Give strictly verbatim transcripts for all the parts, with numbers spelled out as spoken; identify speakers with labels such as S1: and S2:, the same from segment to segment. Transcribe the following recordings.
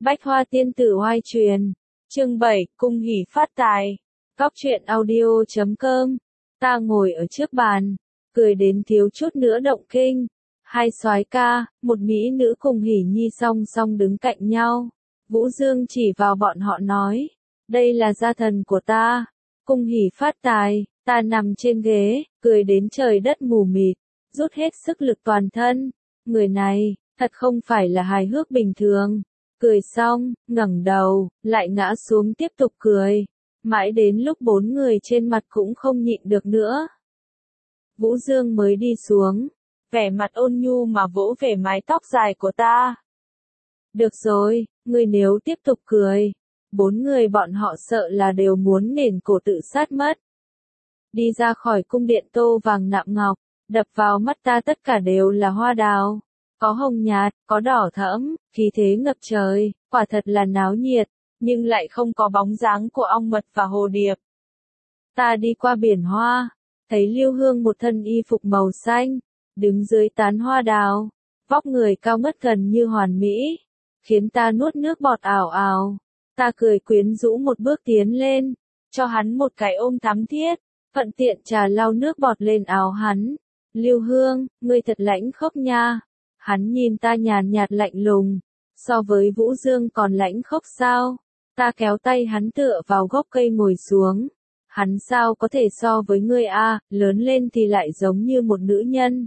S1: Bách Hoa Tiên Tử Oai Truyền, chương bảy, Cung hỉ phát tài. Góc truyện audio chấm com. Ta ngồi ở trước bàn, cười đến thiếu chút nữa động kinh. Hai soái ca, một mỹ nữ cùng hỉ nhi song song đứng cạnh nhau. Vũ Dương chỉ vào bọn họ nói, đây là gia thần của ta. Cung hỉ phát tài, ta nằm trên ghế, cười đến trời đất mù mịt, rút hết sức lực toàn thân. Người này, thật không phải là hài hước bình thường. Cười xong, ngẩng đầu, lại ngã xuống tiếp tục cười. Mãi đến lúc bốn người trên mặt cũng không nhịn được nữa. Vũ Dương mới đi xuống, vẻ mặt ôn nhu mà vỗ về mái tóc dài của ta. Được rồi, ngươi nếu tiếp tục cười, bốn người bọn họ sợ là đều muốn nền cổ tự sát mất. Đi ra khỏi cung điện tô vàng nạm ngọc, đập vào mắt ta tất cả đều là hoa đào. Có hồng nhạt, có đỏ thẫm, khí thế ngập trời, quả thật là náo nhiệt, nhưng lại không có bóng dáng của ong mật và hồ điệp. Ta đi qua biển hoa, thấy Lưu Hương một thân y phục màu xanh, đứng dưới tán hoa đào, vóc người cao ngất gần như hoàn mỹ, khiến ta nuốt nước bọt ảo ảo. Ta cười quyến rũ một bước tiến lên, cho hắn một cái ôm thắm thiết, thuận tiện trà lau nước bọt lên áo hắn. Lưu Hương, ngươi thật lãnh khốc nha. Hắn nhìn ta nhàn nhạt lạnh lùng, so với Vũ Dương còn lãnh khốc sao? Ta kéo tay hắn tựa vào gốc cây ngồi xuống. Hắn sao có thể so với ngươi a, lớn lên thì lại giống như một nữ nhân.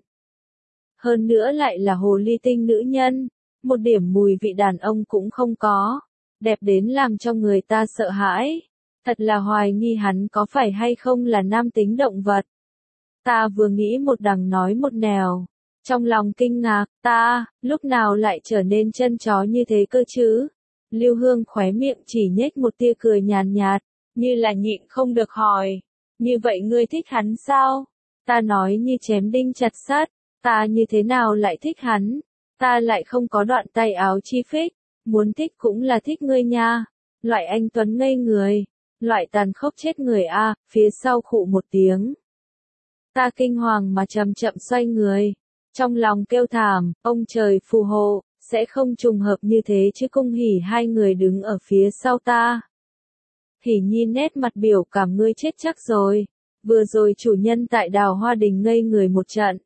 S1: Hơn nữa lại là hồ ly tinh nữ nhân, một điểm mùi vị đàn ông cũng không có, đẹp đến làm cho người ta sợ hãi. Thật là hoài nghi hắn có phải hay không là nam tính động vật. Ta vừa nghĩ một đằng nói một nẻo. Trong lòng kinh ngạc, ta, lúc nào lại trở nên chân chó như thế cơ chứ? Lưu Hương khóe miệng chỉ nhếch một tia cười nhàn nhạt, như là nhịn không được hỏi. Như vậy ngươi thích hắn sao? Ta nói như chém đinh chặt sắt, ta như thế nào lại thích hắn? Ta lại không có đoạn tay áo chi phích, muốn thích cũng là thích ngươi nha. Loại anh tuấn ngây người, loại tàn khốc chết người a, phía sau khụ một tiếng. Ta kinh hoàng mà chậm chậm xoay người. Trong lòng kêu thảm, ông trời phù hộ, sẽ không trùng hợp như thế chứ. Cung hỉ hai người đứng ở phía sau ta. Hỉ nhi nét mặt biểu cảm, ngươi chết chắc rồi. Vừa rồi chủ nhân tại Đào Hoa Đình ngây người một trận.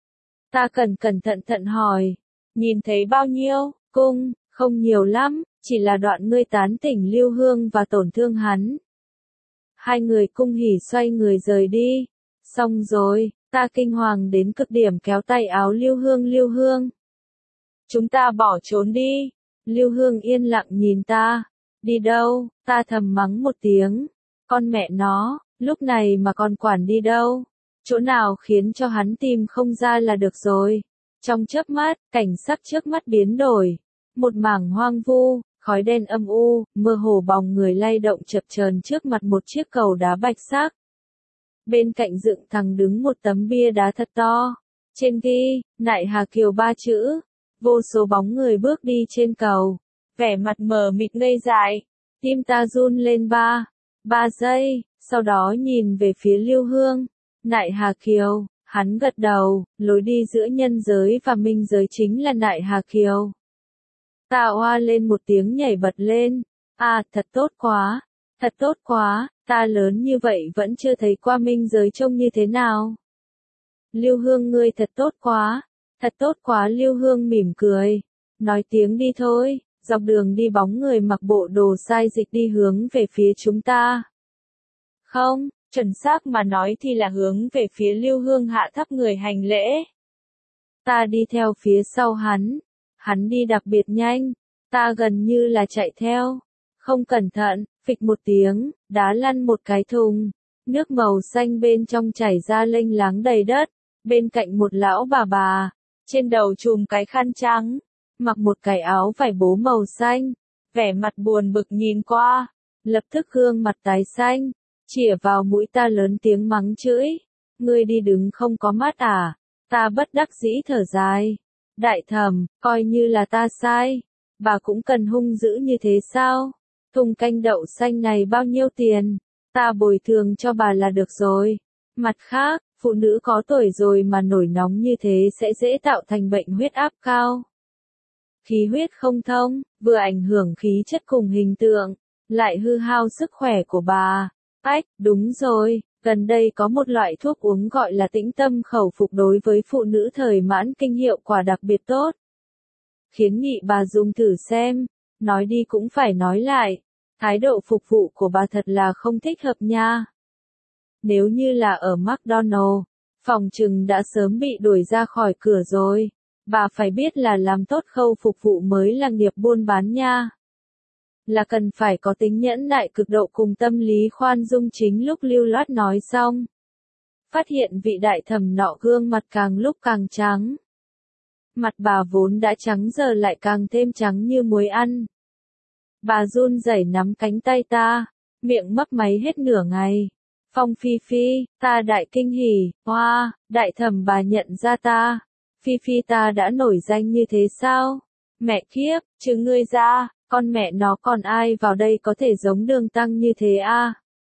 S1: Ta cẩn cẩn thận thận hỏi, nhìn thấy bao nhiêu? Cung, không nhiều lắm, chỉ là đoạn ngươi tán tỉnh Lưu Hương và tổn thương hắn. Hai người cung hỉ xoay người rời đi. Xong rồi. Ta kinh hoàng đến cực điểm kéo tay áo Lưu Hương. Lưu Hương, chúng ta bỏ trốn đi. Lưu Hương yên lặng nhìn ta. Đi đâu? Ta thầm mắng một tiếng. Con mẹ nó, lúc này mà còn quản đi đâu? Chỗ nào khiến cho hắn tìm không ra là được rồi. Trong chớp mắt, cảnh sắc trước mắt biến đổi. Một mảng hoang vu, khói đen âm u, mơ hồ bóng người lay động chập chờn trước mặt một chiếc cầu đá bạch sắc. Bên cạnh dựng thẳng đứng một tấm bia đá thật to. Trên ghi, Nại Hà Kiều ba chữ. Vô số bóng người bước đi trên cầu. Vẻ mặt mờ mịt ngây dại. Tim ta run lên ba. Ba giây, sau đó nhìn về phía Lưu Hương. Nại Hà Kiều, hắn gật đầu, lối đi giữa nhân giới và minh giới chính là Nại Hà Kiều. Ta oa lên một tiếng nhảy bật lên. À, thật tốt quá. Thật tốt quá. Ta lớn như vậy vẫn chưa thấy qua minh giới trông như thế nào. Lưu Hương, ngươi thật tốt quá. Thật tốt quá. Lưu Hương mỉm cười. Nói tiếng đi thôi. Dọc đường đi bóng người mặc bộ đồ sai dịch đi hướng về phía chúng ta. Không, chuẩn xác mà nói thì là hướng về phía Lưu Hương hạ thấp người hành lễ. Ta đi theo phía sau hắn. Hắn đi đặc biệt nhanh. Ta gần như là chạy theo. Không cẩn thận, phịch một tiếng, đá lăn một cái thùng. Nước màu xanh bên trong chảy ra lênh láng đầy đất. Bên cạnh một lão bà bà, trên đầu trùm cái khăn trắng, mặc một cái áo vải bố màu xanh, vẻ mặt buồn bực nhìn qua, lập tức gương mặt tái xanh, chĩa vào mũi ta lớn tiếng mắng chửi. Ngươi đi đứng không có mắt à? Ta bất đắc dĩ thở dài. Đại thẩm, coi như là ta sai. Bà cũng cần hung dữ như thế sao? Thùng canh đậu xanh này bao nhiêu tiền? Ta bồi thường cho bà là được rồi. Mặt khác, phụ nữ có tuổi rồi mà nổi nóng như thế sẽ dễ tạo thành bệnh huyết áp cao. khí huyết không thông, vừa ảnh hưởng khí chất cùng hình tượng, lại hư hao sức khỏe của bà. Ách, đúng rồi, gần đây có một loại thuốc uống gọi là tĩnh tâm khẩu phục đối với phụ nữ thời mãn kinh hiệu quả đặc biệt tốt. Khiến nghị bà dùng thử xem, nói đi cũng phải nói lại, thái độ phục vụ của bà thật là không thích hợp nha. Nếu như là ở McDonald's, phòng trừng đã sớm bị đuổi ra khỏi cửa rồi. Bà phải biết là làm tốt khâu phục vụ mới là nghiệp buôn bán nha. Là cần phải có tính nhẫn nại cực độ cùng tâm lý khoan dung. Chính lúc lưu loát nói xong, phát hiện vị đại thẩm nọ gương mặt càng lúc càng trắng. Mặt bà vốn đã trắng giờ lại càng thêm trắng như muối ăn. Bà run rẩy nắm cánh tay ta, miệng mấp máy hết nửa ngày. Phong Phi Phi, ta đại kinh hỉ, hoa, đại thẩm bà nhận ra ta. Phi Phi ta đã nổi danh như thế sao? Mẹ kiếp, chứ ngươi ra, con mẹ nó còn ai vào đây có thể giống Đường Tăng như thế a?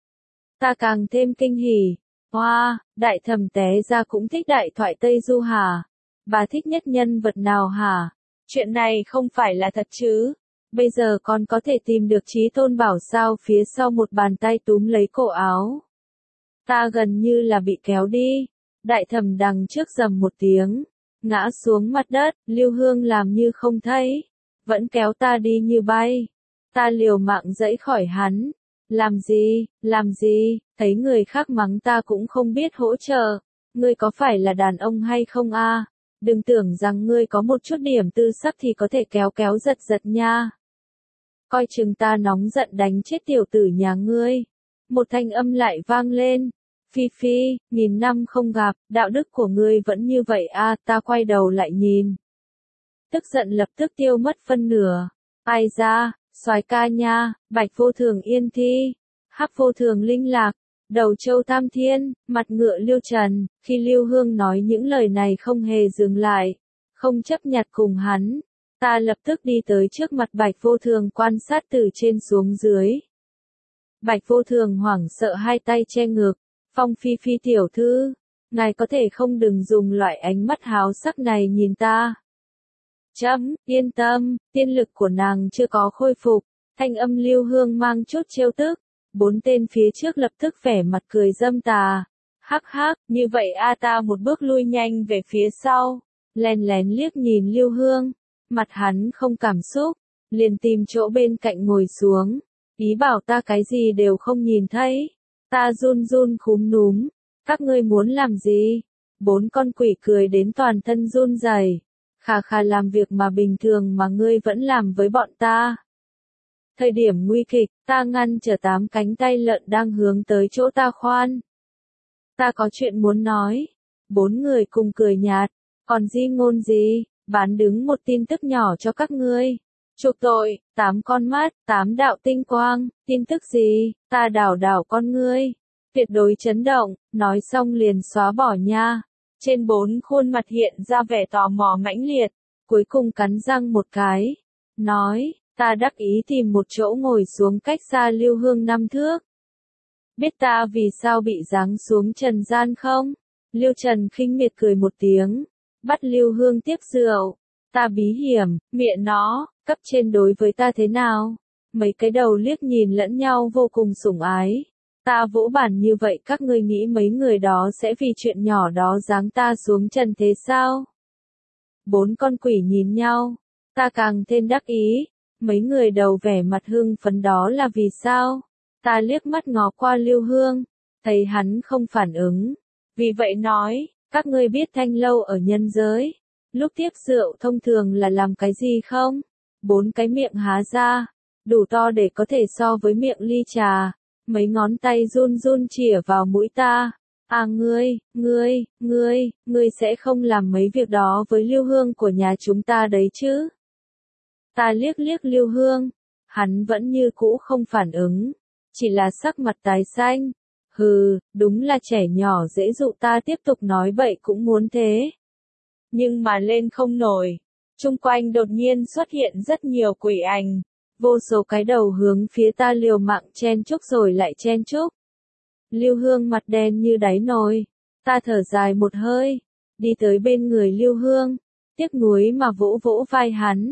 S1: Ta càng thêm kinh hỉ. Hoa, đại thẩm té ra cũng thích đại thoại Tây Du hả? Bà thích nhất nhân vật nào hả? Chuyện này không phải là thật chứ? Bây giờ con có thể tìm được Chí Tôn Bảo sao? Phía sau một bàn tay túm lấy cổ áo. Ta gần như là bị kéo đi. Đại thẩm đằng trước rầm một tiếng, ngã xuống mặt đất. Lưu Hương làm như không thấy, vẫn kéo ta đi như bay. Ta liều mạng giãy khỏi hắn. Làm gì, làm gì, thấy người khác mắng ta cũng không biết hỗ trợ. Ngươi có phải là đàn ông hay không a? Đừng tưởng rằng ngươi có một chút điểm tư sắc thì có thể kéo kéo giật giật nha. Coi chừng ta nóng giận đánh chết tiểu tử nhà ngươi. Một thanh âm lại vang lên. Phi Phi, nghìn năm không gặp, đạo đức của ngươi vẫn như vậy a? Ta quay đầu lại nhìn. Tức giận lập tức tiêu mất phân nửa. Ai ra, soái ca nha, bạch vô thường yên thi, hắc vô thường linh lạc, đầu châu tam thiên, mặt ngựa Liêu Trần. Khi Lưu Hương nói những lời này không hề dừng lại, không chấp nhặt cùng hắn. Ta lập tức đi tới trước mặt bạch vô thường quan sát từ trên xuống dưới. Bạch vô thường hoảng sợ hai tay che ngực. Phong Phi Phi tiểu thư, ngài có thể không đừng dùng loại ánh mắt háo sắc này nhìn ta. Chấm, yên tâm, tiên lực của nàng chưa có khôi phục. Thanh âm Lưu Hương mang chút trêu tức. Bốn tên phía trước lập tức vẻ mặt cười dâm tà. Hắc hắc, như vậy a? Ta một bước lui nhanh về phía sau, lén lén liếc nhìn Lưu Hương. Mặt hắn không cảm xúc, liền tìm chỗ bên cạnh ngồi xuống. Ý bảo ta cái gì đều không nhìn thấy. Ta run run khúm núm. Các ngươi muốn làm gì? Bốn con quỷ cười đến toàn thân run rẩy. Khà khà, làm việc mà bình thường mà ngươi vẫn làm với bọn ta. Thời điểm nguy kịch, ta ngăn trở tám cánh tay lợn đang hướng tới chỗ ta khoan. Ta có chuyện muốn nói. Bốn người cùng cười nhạt. Còn di ngôn gì? Bán đứng một tin tức nhỏ cho các ngươi. Chuộc tội, tám con mắt, tám đạo tinh quang, tin tức gì? Ta đảo đảo con ngươi. Tuyệt đối chấn động, nói xong liền xóa bỏ nha. Trên bốn khuôn mặt hiện ra vẻ tò mò mãnh liệt, cuối cùng cắn răng một cái. Nói, ta đắc ý tìm một chỗ ngồi xuống cách xa Lưu Hương năm thước. Biết ta vì sao bị giáng xuống trần gian không? Lưu Trần khinh miệt cười một tiếng, bắt Lưu Hương tiếp rượu. Ta bí hiểm, miệng nó, cấp trên đối với ta thế nào? Mấy cái đầu liếc nhìn lẫn nhau vô cùng sủng ái. Ta vỗ bàn như vậy, các ngươi nghĩ mấy người đó sẽ vì chuyện nhỏ đó giáng ta xuống trần thế sao? Bốn con quỷ nhìn nhau, ta càng thêm đắc ý. Mấy người đầu vẻ mặt hưng phấn đó là vì sao? Ta liếc mắt ngó qua Lưu Hương, thấy hắn không phản ứng. Vì vậy nói, các ngươi biết thanh lâu ở nhân giới, lúc tiếp rượu thông thường là làm cái gì không? Bốn cái miệng há ra, đủ to để có thể so với miệng ly trà. Mấy ngón tay run run chìa vào mũi ta. À ngươi, ngươi, ngươi, ngươi sẽ không làm mấy việc đó với Lưu Hương của nhà chúng ta đấy chứ? Ta liếc liếc Lưu Hương, hắn vẫn như cũ không phản ứng, chỉ là sắc mặt tái xanh. Hừ, đúng là trẻ nhỏ dễ dụ, ta tiếp tục nói bậy cũng muốn thế. Nhưng mà lên không nổi. Chung quanh đột nhiên xuất hiện rất nhiều quỷ ảnh. Vô số cái đầu hướng phía ta liều mạng chen chúc rồi lại chen chúc. Lưu Hương mặt đen như đáy nồi. Ta thở dài một hơi, đi tới bên người Lưu Hương, tiếc nuối mà vỗ vỗ vai hắn.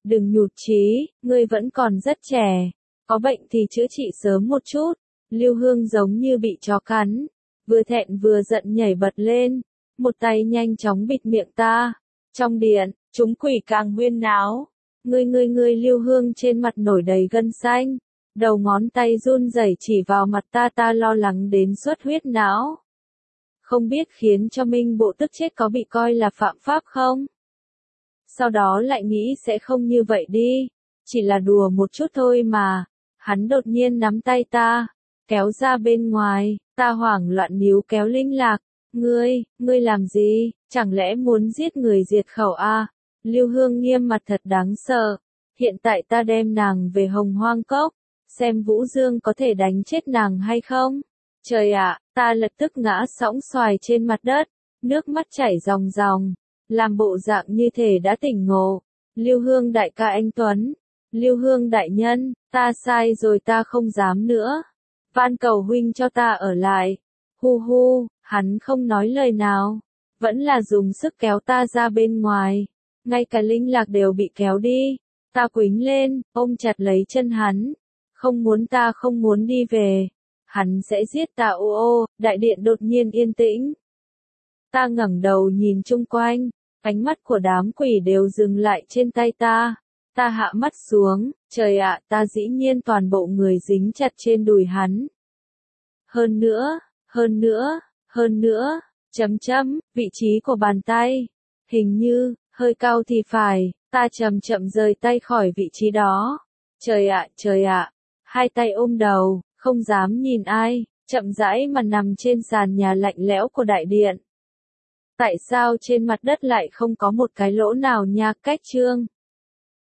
S1: Đừng nhụt chí, ngươi vẫn còn rất trẻ. Có bệnh thì chữa trị sớm một chút. Lưu Hương giống như bị chó cắn. Vừa thẹn vừa giận nhảy bật lên. Một tay nhanh chóng bịt miệng ta. Trong điện, chúng quỷ càng huyên náo. Ngươi ngươi ngươi Lưu Hương trên mặt nổi đầy gân xanh. Đầu ngón tay run rẩy chỉ vào mặt ta ta lo lắng đến xuất huyết não. Không biết khiến cho Minh Bộ tức chết có bị coi là phạm pháp không? Sau đó lại nghĩ sẽ không như vậy đi. Chỉ là đùa một chút thôi mà. Hắn đột nhiên nắm tay ta. Kéo ra bên ngoài. Ta hoảng loạn níu kéo Linh Lạc. Ngươi, ngươi làm gì? Chẳng lẽ muốn giết người diệt khẩu à? Lưu Hương nghiêm mặt thật đáng sợ. Hiện tại ta đem nàng về Hồng Hoang Cốc. Xem Vũ Dương có thể đánh chết nàng hay không? Trời ạ, ta lập tức ngã sõng xoài trên mặt đất. Nước mắt chảy ròng ròng. Làm bộ dạng như thể đã tỉnh ngộ. Lưu Hương đại ca anh Tuấn. Lưu Hương đại nhân, ta sai rồi ta không dám nữa. Van cầu huynh cho ta ở lại. Hu hu, hắn không nói lời nào. Vẫn là dùng sức kéo ta ra bên ngoài. Ngay cả Linh Lạc đều bị kéo đi. Ta quýnh lên, ôm chặt lấy chân hắn. Không muốn ta không muốn đi về. Hắn sẽ giết ta ô ô, đại điện đột nhiên yên tĩnh. Ta ngẩng đầu nhìn chung quanh. Ánh mắt của đám quỷ đều dừng lại trên tay ta. Ta hạ mắt xuống, trời ạ, ta dĩ nhiên toàn bộ người dính chặt trên đùi hắn. Hơn nữa, hơn nữa, hơn nữa, chấm chấm, vị trí của bàn tay. Hình như, hơi cao thì phải, ta chậm chậm rời tay khỏi vị trí đó. Trời ạ, trời ạ, hai tay ôm đầu, không dám nhìn ai, chậm rãi mà nằm trên sàn nhà lạnh lẽo của đại điện. Tại sao trên mặt đất lại không có một cái lỗ nào nha? Cách chương